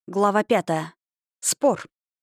Глава 5. Спор.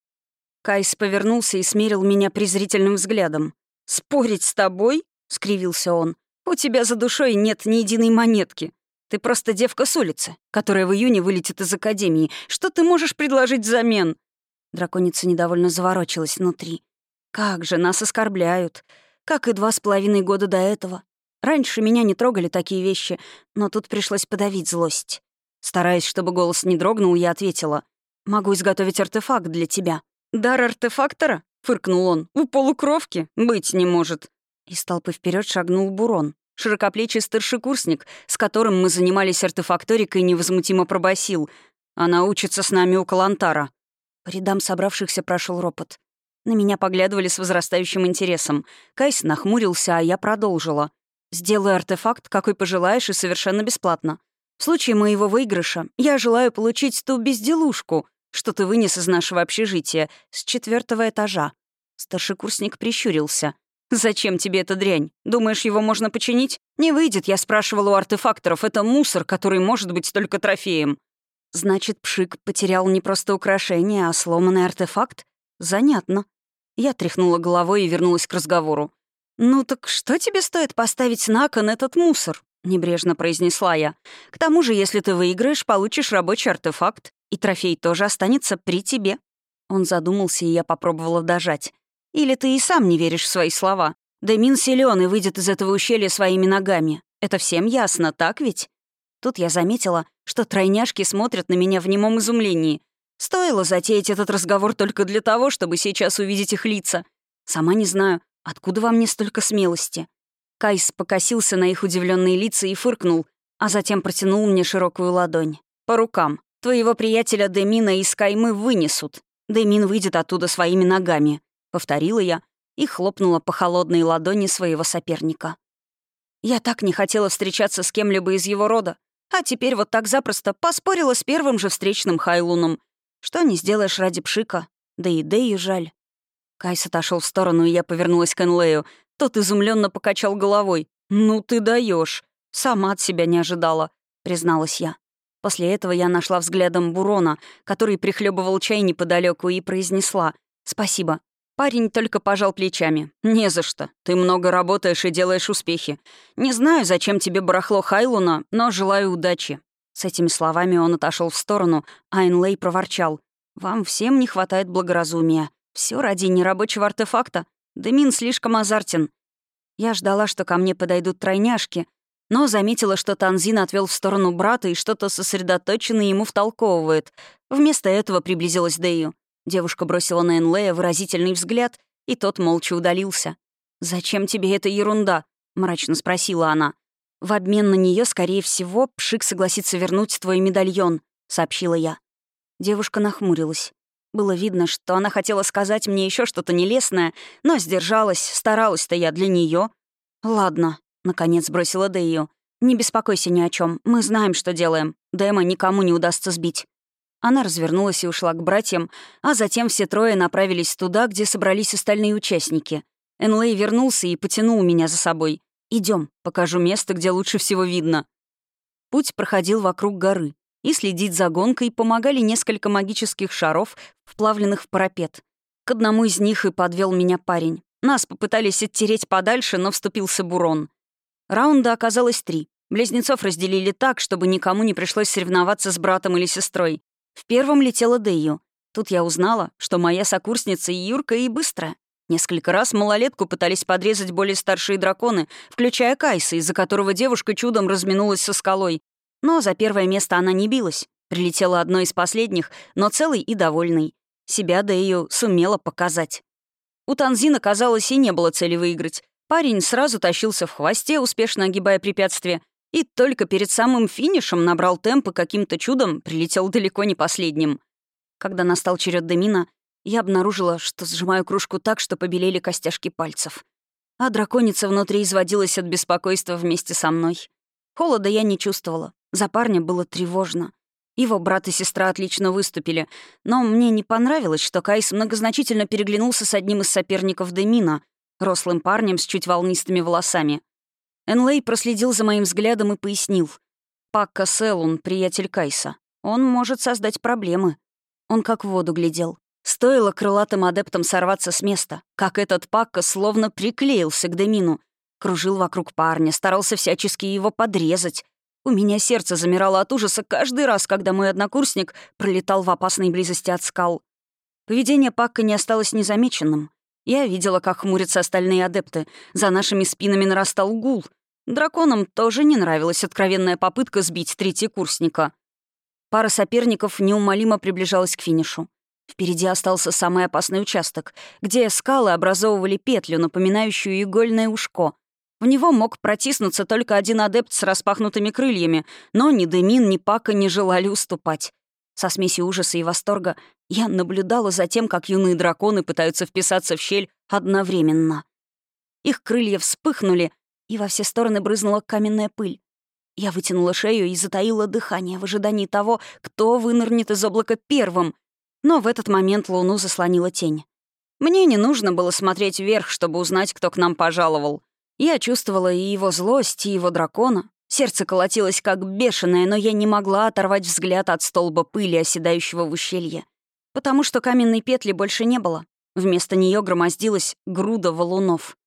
Кайс повернулся и смерил меня презрительным взглядом. «Спорить с тобой?» — скривился он. «У тебя за душой нет ни единой монетки. Ты просто девка с улицы, которая в июне вылетит из академии. Что ты можешь предложить взамен?» Драконица недовольно заворочилась внутри. «Как же нас оскорбляют. Как и 2,5 года до этого. Раньше меня не трогали такие вещи, но тут пришлось подавить злость. Стараясь, чтобы голос не дрогнул, я ответила. «Могу изготовить артефакт для тебя». «Дар артефактора?» — фыркнул он. «У полукровки? Быть не может». Из толпы вперед шагнул Бурон, широкоплечий старшекурсник, с которым мы занимались артефакторикой, невозмутимо пробасил. «Она учится с нами у Калантара». По рядам собравшихся прошел ропот. На меня поглядывали с возрастающим интересом. Кайс нахмурился, а я продолжила. «Сделай артефакт, какой пожелаешь, и совершенно бесплатно. В случае моего выигрыша я желаю получить ту безделушку, что ты вынес из нашего общежития, с 4-го этажа». Старшекурсник прищурился. «Зачем тебе эта дрянь? Думаешь, его можно починить? Не выйдет, я спрашивал у артефакторов. Это мусор, который может быть только трофеем». Значит, Пшик потерял не просто украшение, а сломанный артефакт? Занятно. Я тряхнула головой и вернулась к разговору. «Ну так что тебе стоит поставить на кон этот мусор?» — небрежно произнесла я. «К тому же, если ты выиграешь, получишь рабочий артефакт, и трофей тоже останется при тебе». Он задумался, и я попробовала дожать. «Или ты и сам не веришь в свои слова? Демин силён и выйдет из этого ущелья своими ногами. Это всем ясно, так ведь?» Тут я заметила, что тройняшки смотрят на меня в немом изумлении. Стоило затеять этот разговор только для того, чтобы сейчас увидеть их лица. Сама не знаю, откуда во мне столько смелости. Кайс покосился на их удивленные лица и фыркнул, а затем протянул мне широкую ладонь. «По рукам. Твоего приятеля Демина из Каймы вынесут. Демин выйдет оттуда своими ногами», — повторила я и хлопнула по холодной ладони своего соперника. Я так не хотела встречаться с кем-либо из его рода, а теперь вот так запросто поспорила с первым же встречным Хайлуном. Что не сделаешь ради Пшика, да и Дэю жаль. Кайс отошел в сторону, и я повернулась к Энлею. Тот изумленно покачал головой. «Ну ты даешь! Сама от себя не ожидала», — призналась я. После этого я нашла взглядом Бурона, который прихлебывал чай неподалеку, и произнесла «Спасибо». Парень только пожал плечами. «Не за что. Ты много работаешь и делаешь успехи. Не знаю, зачем тебе барахло Хайлуна, но желаю удачи». С этими словами он отошел в сторону, а Энлей проворчал. «Вам всем не хватает благоразумия. Все ради нерабочего артефакта. Демин слишком азартен». Я ждала, что ко мне подойдут тройняшки, но заметила, что Танзин отвел в сторону брата и что-то сосредоточенно ему втолковывает. Вместо этого приблизилась Дэю. Девушка бросила на Энлея выразительный взгляд, и тот молча удалился. «Зачем тебе эта ерунда?» — мрачно спросила она. «В обмен на нее, скорее всего, Пшик согласится вернуть твой медальон», — сообщила я. Девушка нахмурилась. Было видно, что она хотела сказать мне еще что-то нелестное, но сдержалась, старалась-то я для нее. «Ладно», — наконец бросила Дэйю. «Не беспокойся ни о чем. Мы знаем, что делаем. Дэма никому не удастся сбить». Она развернулась и ушла к братьям, а затем все трое направились туда, где собрались остальные участники. Энлей вернулся и потянул меня за собой. «Идем, покажу место, где лучше всего видно». Путь проходил вокруг горы, и следить за гонкой помогали несколько магических шаров, вплавленных в парапет. К одному из них и подвел меня парень. Нас попытались оттереть подальше, но вступился Бурон. Раунда оказалось 3. Близнецов разделили так, чтобы никому не пришлось соревноваться с братом или сестрой. В первом летела Дэйю. Тут я узнала, что моя сокурсница и юркая, и быстрая. Несколько раз малолетку пытались подрезать более старшие драконы, включая Кайса, из-за которого девушка чудом разминулась со скалой. Но за первое место она не билась. Прилетела одной из последних, но целой и довольной. Себя Дэйю сумела показать. У Танзина, казалось, и не было цели выиграть. Парень сразу тащился в хвосте, успешно огибая препятствия, и только перед самым финишем набрал темп и каким-то чудом прилетел далеко не последним. Когда настал черед Демина, я обнаружила, что сжимаю кружку так, что побелели костяшки пальцев. А драконица внутри изводилась от беспокойства вместе со мной. Холода я не чувствовала. За парня было тревожно. Его брат и сестра отлично выступили, но мне не понравилось, что Кайс многозначительно переглянулся с одним из соперников Демина, рослым парнем с чуть волнистыми волосами. Энлей проследил за моим взглядом и пояснил. «Пакка Селун — приятель Кайса. Он может создать проблемы». Он как в воду глядел. Стоило крылатым адептам сорваться с места, как этот Пакка словно приклеился к Демину. Кружил вокруг парня, старался всячески его подрезать. У меня сердце замирало от ужаса каждый раз, когда мой однокурсник пролетал в опасной близости от скал. Поведение Пакка не осталось незамеченным. Я видела, как хмурятся остальные адепты. За нашими спинами нарастал гул. Драконам тоже не нравилась откровенная попытка сбить третьекурсника. Пара соперников неумолимо приближалась к финишу. Впереди остался самый опасный участок, где скалы образовывали петлю, напоминающую игольное ушко. В него мог протиснуться только один адепт с распахнутыми крыльями, но ни Демин, ни Пакка не желали уступать. Со смесью ужаса и восторга я наблюдала за тем, как юные драконы пытаются вписаться в щель одновременно. Их крылья вспыхнули, и во все стороны брызнула каменная пыль. Я вытянула шею и затаила дыхание в ожидании того, кто вынырнет из облака первым. Но в этот момент луну заслонила тень. Мне не нужно было смотреть вверх, чтобы узнать, кто к нам пожаловал. Я чувствовала и его злость, и его дракона. Сердце колотилось как бешеное, но я не могла оторвать взгляд от столба пыли, оседающего в ущелье. Потому что каменной петли больше не было. Вместо нее громоздилась груда валунов.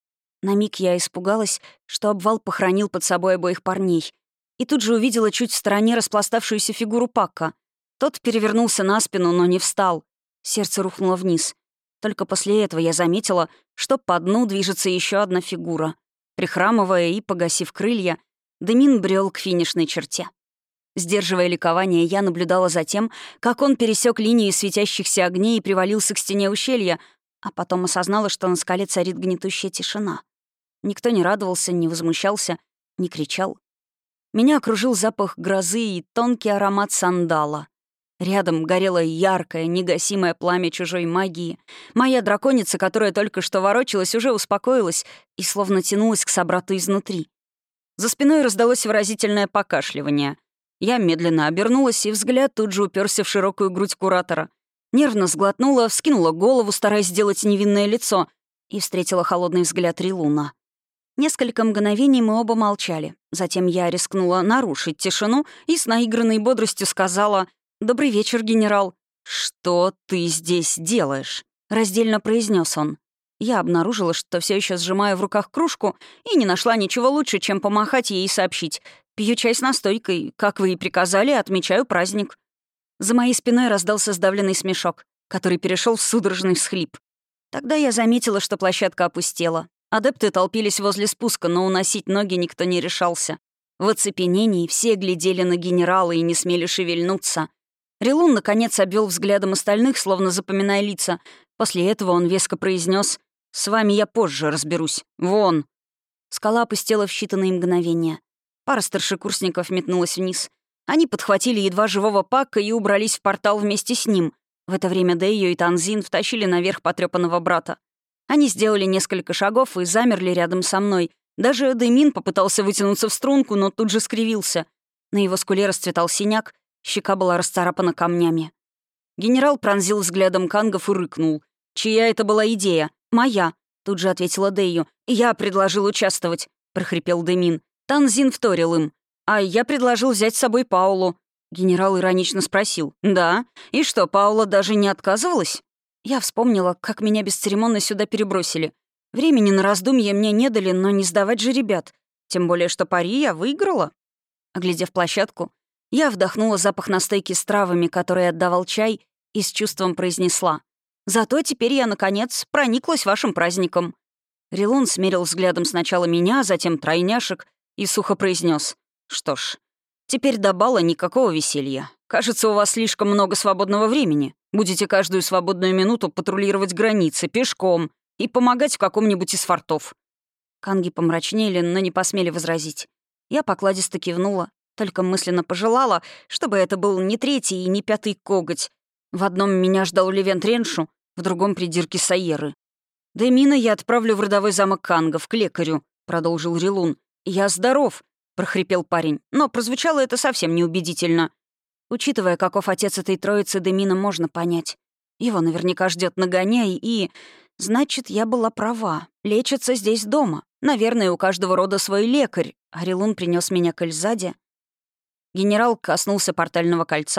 На миг я испугалась, что обвал похоронил под собой обоих парней. И тут же увидела чуть в стороне распластавшуюся фигуру Пакка. Тот перевернулся на спину, но не встал. Сердце рухнуло вниз. Только после этого я заметила, что по дну движется еще одна фигура. Прихрамывая и погасив крылья, Демин брел к финишной черте. Сдерживая ликование, я наблюдала за тем, как он пересек линии светящихся огней и привалился к стене ущелья, а потом осознала, что на скале царит гнетущая тишина. Никто не радовался, не возмущался, не кричал. Меня окружил запах грозы и тонкий аромат сандала. Рядом горело яркое, негасимое пламя чужой магии. Моя драконица, которая только что ворочалась, уже успокоилась и словно тянулась к собрату изнутри. За спиной раздалось выразительное покашливание. Я медленно обернулась, и взгляд тут же уперся в широкую грудь куратора. Нервно сглотнула, вскинула голову, стараясь сделать невинное лицо, и встретила холодный взгляд Рилуна. Несколько мгновений мы оба молчали. Затем я рискнула нарушить тишину и с наигранной бодростью сказала: «Добрый вечер, генерал». «Что ты здесь делаешь?» — раздельно произнес он. Я обнаружила, что все еще сжимаю в руках кружку, и не нашла ничего лучше, чем помахать ей и сообщить: «Пью чай с настойкой, как вы и приказали, отмечаю праздник». За моей спиной раздался сдавленный смешок, который перешел в судорожный всхлип. Тогда я заметила, что площадка опустела. Адепты толпились возле спуска, но уносить ноги никто не решался. В оцепенении все глядели на генерала и не смели шевельнуться. Рилун, наконец, обвел взглядом остальных, словно запоминая лица. После этого он веско произнес: «С вами я позже разберусь. Вон!» Скала опустела в считанные мгновения. Пара старшекурсников метнулась вниз. Они подхватили едва живого Пакка и убрались в портал вместе с ним. В это время Дэйо и Танзин втащили наверх потрёпанного брата. Они сделали несколько шагов и замерли рядом со мной. Даже Демин попытался вытянуться в струнку, но тут же скривился. На его скуле расцветал синяк, щека была расцарапана камнями. Генерал пронзил взглядом кангов и рыкнул. «Чья это была идея?» «Моя», — тут же ответила Дэйо. «Я предложил участвовать», — прохрипел Демин. Танзин вторил им. «А я предложил взять с собой Паулу». Генерал иронично спросил: «Да? И что, Паула даже не отказывалась?» Я вспомнила, как меня бесцеремонно сюда перебросили. Времени на раздумье мне не дали, но не сдавать же ребят. Тем более, что пари я выиграла. Оглядев площадку, я вдохнула запах настойки с травами, который отдавал чай, и с чувством произнесла: «Зато теперь я, наконец, прониклась вашим праздником». Рилун смерил взглядом сначала меня, а затем тройняшек и сухо произнес: «Что ж, теперь до бала никакого веселья. Кажется, у вас слишком много свободного времени. Будете каждую свободную минуту патрулировать границы пешком и помогать в каком-нибудь из фортов». Канги помрачнели, но не посмели возразить. Я покладисто кивнула, только мысленно пожелала, чтобы это был не третий и не пятый коготь. В одном меня ждал Левент Реншу, в другом — придирки Сайеры. «Демина я отправлю в родовой замок Кангов, к лекарю», — продолжил Рилун. «Я здоров», — прохрипел парень, но прозвучало это совсем неубедительно. Учитывая, каков отец этой троицы, Демина можно понять. Его наверняка ждет нагоняй, и... Значит, я была права. Лечится здесь дома. Наверное, у каждого рода свой лекарь. А Рилун принес меня к Эльзаде. Генерал коснулся портального кольца,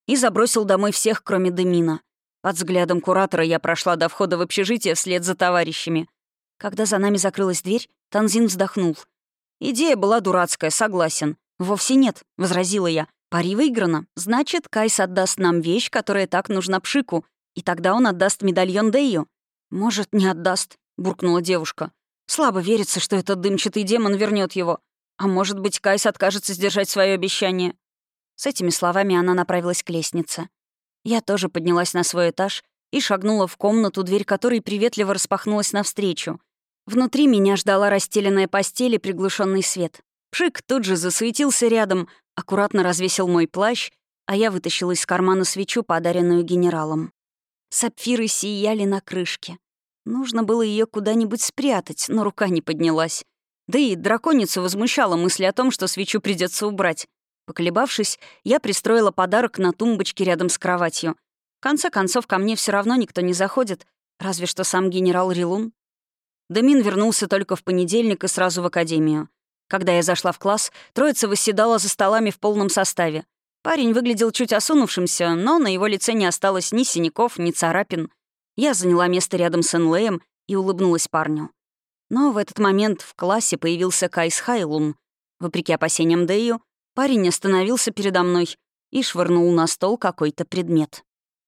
и забросил домой всех, кроме Демина. Под взглядом куратора я прошла до входа в общежитие вслед за товарищами. Когда за нами закрылась дверь, Танзин вздохнул. «Идея была дурацкая, согласен». «Вовсе нет», — возразила я. «Пари выиграно. Значит, Кайс отдаст нам вещь, которая так нужна Пшику, и тогда он отдаст медальон Дэйю». «Может, не отдаст», — буркнула девушка. «Слабо верится, что этот дымчатый демон вернет его. А может быть, Кайс откажется сдержать свое обещание». С этими словами она направилась к лестнице. Я тоже поднялась на свой этаж и шагнула в комнату, дверь которой приветливо распахнулась навстречу. Внутри меня ждала расстеленная постель и приглушенный свет. Пшик тут же засуетился рядом, аккуратно развесил мой плащ, а я вытащила из кармана свечу, подаренную генералом. Сапфиры сияли на крышке. Нужно было ее куда-нибудь спрятать, но рука не поднялась. Да и драконицу возмущала мысль о том, что свечу придется убрать. Поколебавшись, я пристроила подарок на тумбочке рядом с кроватью. В конце концов, ко мне все равно никто не заходит, разве что сам генерал Рилун. Демин вернулся только в понедельник и сразу в академию. Когда я зашла в класс, троица восседала за столами в полном составе. Парень выглядел чуть осунувшимся, но на его лице не осталось ни синяков, ни царапин. Я заняла место рядом с Энлеем и улыбнулась парню. Но в этот момент в классе появился Кайс Хайлун. Вопреки опасениям Дэйю, парень остановился передо мной и швырнул на стол какой-то предмет.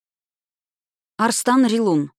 Арстан Рилун.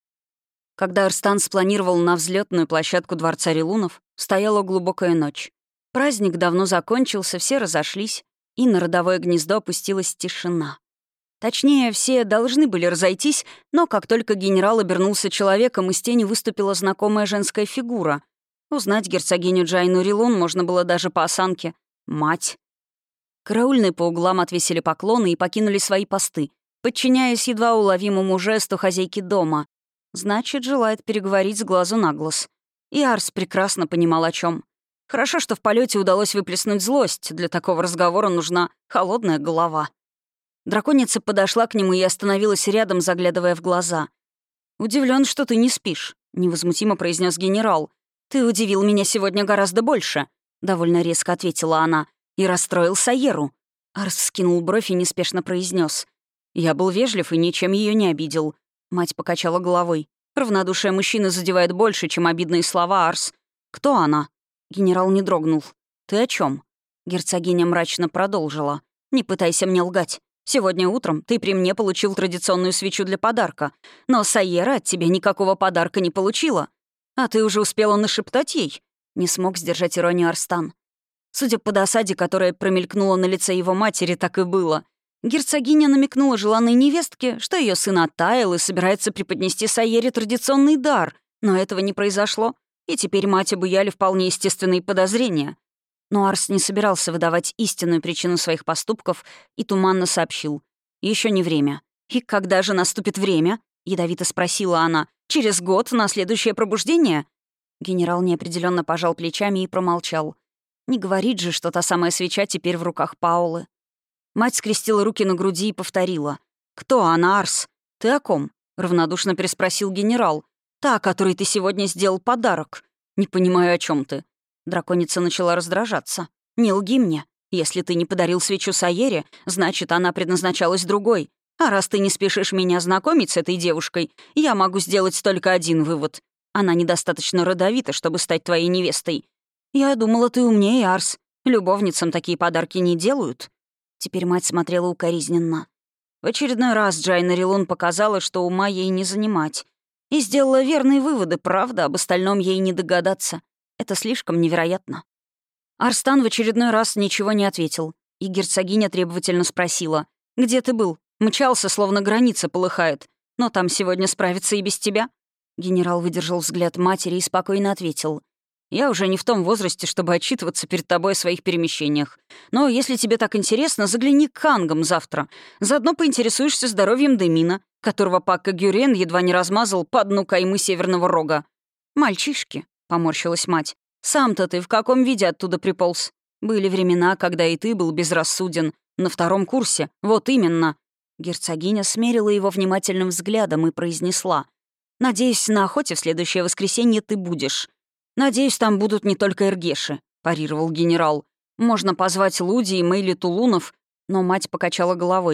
Когда Арстан спланировал на взлетную площадку Дворца Рилунов, стояла глубокая ночь. Праздник давно закончился, все разошлись, и на родовое гнездо опустилась тишина. Точнее, все должны были разойтись, но как только генерал обернулся человеком, из тени выступила знакомая женская фигура. Узнать герцогиню Джайну Рилун можно было даже по осанке. Мать. Караульные по углам отвесили поклоны и покинули свои посты, подчиняясь едва уловимому жесту хозяйки дома. Значит, желает переговорить с глазу на глаз. И Арс прекрасно понимал, о чем. Хорошо, что в полете удалось выплеснуть злость. Для такого разговора нужна холодная голова. Драконица подошла к нему и остановилась рядом, заглядывая в глаза. «Удивлен, что ты не спишь», — невозмутимо произнес генерал. «Ты удивил меня сегодня гораздо больше», — довольно резко ответила она. «И расстроил Сайеру». Арс вскинул бровь и неспешно произнес: «Я был вежлив и ничем ее не обидел». Мать покачала головой. «Равнодушие мужчины задевает больше, чем обидные слова, Арс. Кто она?» Генерал не дрогнул. «Ты о чем? Герцогиня мрачно продолжила. «Не пытайся мне лгать. Сегодня утром ты при мне получил традиционную свечу для подарка, но Сайера от тебя никакого подарка не получила. А ты уже успела нашептать ей?» Не смог сдержать иронию Арстан. Судя по досаде, которая промелькнула на лице его матери, так и было. Герцогиня намекнула желанной невестке, что ее сын оттаял и собирается преподнести Сайере традиционный дар, но этого не произошло, и теперь мать обуяли вполне естественные подозрения. Но Арс не собирался выдавать истинную причину своих поступков и туманно сообщил: «Еще не время». «И когда же наступит время?» — ядовито спросила она. «Через год на следующее пробуждение?» Генерал неопределенно пожал плечами и промолчал. Не говорит же, что та самая свеча теперь в руках Паулы. Мать скрестила руки на груди и повторила: «Кто она, Арс? Ты о ком?» — равнодушно переспросил генерал. «Та, которой ты сегодня сделал подарок. Не понимаю, о чем ты». Драконица начала раздражаться. «Не лги мне. Если ты не подарил свечу Сайере, значит, она предназначалась другой. А раз ты не спешишь меня знакомить с этой девушкой, я могу сделать только один вывод. Она недостаточно родовита, чтобы стать твоей невестой. Я думала, ты умнее, Арс. Любовницам такие подарки не делают». Теперь мать смотрела укоризненно. В очередной раз Джайна Рилун показала, что ума ей не занимать. И сделала верные выводы, правда, об остальном ей не догадаться. Это слишком невероятно. Арстан в очередной раз ничего не ответил, и герцогиня требовательно спросила: «Где ты был? Мчался, словно граница полыхает. Но там сегодня справиться и без тебя». Генерал выдержал взгляд матери и спокойно ответил: «Я уже не в том возрасте, чтобы отчитываться перед тобой о своих перемещениях. Но если тебе так интересно, загляни к Хангам завтра. Заодно поинтересуешься здоровьем Демина, которого Пакка Гюрен едва не размазал по дну каймы Северного Рога». «Мальчишки», — поморщилась мать, — «сам-то ты в каком виде оттуда приполз? Были времена, когда и ты был безрассуден. На втором курсе. Вот именно». Герцогиня смерила его внимательным взглядом и произнесла: «Надеюсь, на охоте в следующее воскресенье ты будешь». «Надеюсь, там будут не только эргеши», — парировал генерал. «Можно позвать Луди и Мэйли Тулунов», но мать покачала головой.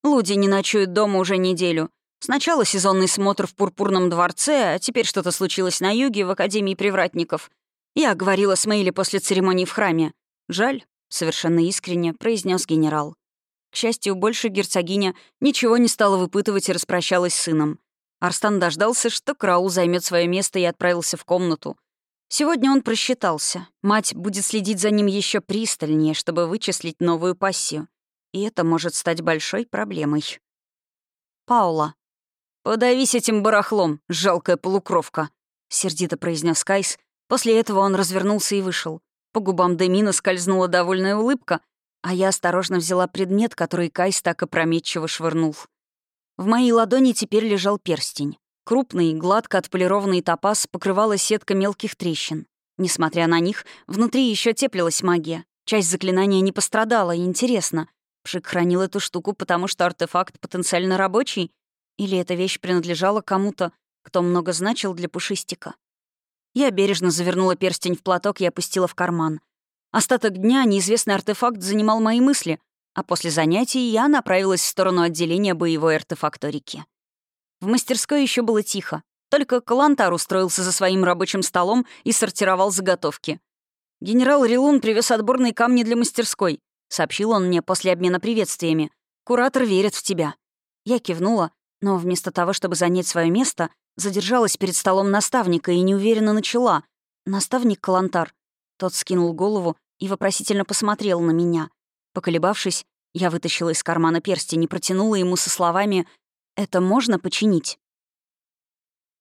Луди не ночует дома уже неделю. Сначала сезонный смотр в Пурпурном дворце, а теперь что-то случилось на юге, в Академии привратников. Я говорила с Мэйли после церемонии в храме. «Жаль», — совершенно искренне произнес генерал. К счастью, больше герцогиня ничего не стала выпытывать и распрощалась с сыном. Арстан дождался, что караул займет свое место, и отправился в комнату. Сегодня он просчитался. Мать будет следить за ним еще пристальнее, чтобы вычислить новую пассию. И это может стать большой проблемой. Паула. «Подавись этим барахлом, жалкая полукровка», — сердито произнес Кайс. После этого он развернулся и вышел. По губам Демина скользнула довольная улыбка, а я осторожно взяла предмет, который Кайс так опрометчиво швырнул. В моей ладони теперь лежал перстень. Крупный, гладко отполированный топаз покрывала сетка мелких трещин. Несмотря на них, внутри еще теплилась магия. Часть заклинания не пострадала, и интересно, Пшик хранил эту штуку, потому что артефакт потенциально рабочий? Или эта вещь принадлежала кому-то, кто много значил для Пушистика? Я бережно завернула перстень в платок и опустила в карман. Остаток дня неизвестный артефакт занимал мои мысли, а после занятий я направилась в сторону отделения боевой артефакторики. В мастерской еще было тихо. Только Калантар устроился за своим рабочим столом и сортировал заготовки. «Генерал Рилун привез отборные камни для мастерской», — сообщил он мне после обмена приветствиями. «Куратор верит в тебя». Я кивнула, но вместо того, чтобы занять свое место, задержалась перед столом наставника и неуверенно начала. «Наставник Калантар». Тот скинул голову и вопросительно посмотрел на меня. Поколебавшись, я вытащила из кармана перстень и протянула ему со словами «Это можно починить?»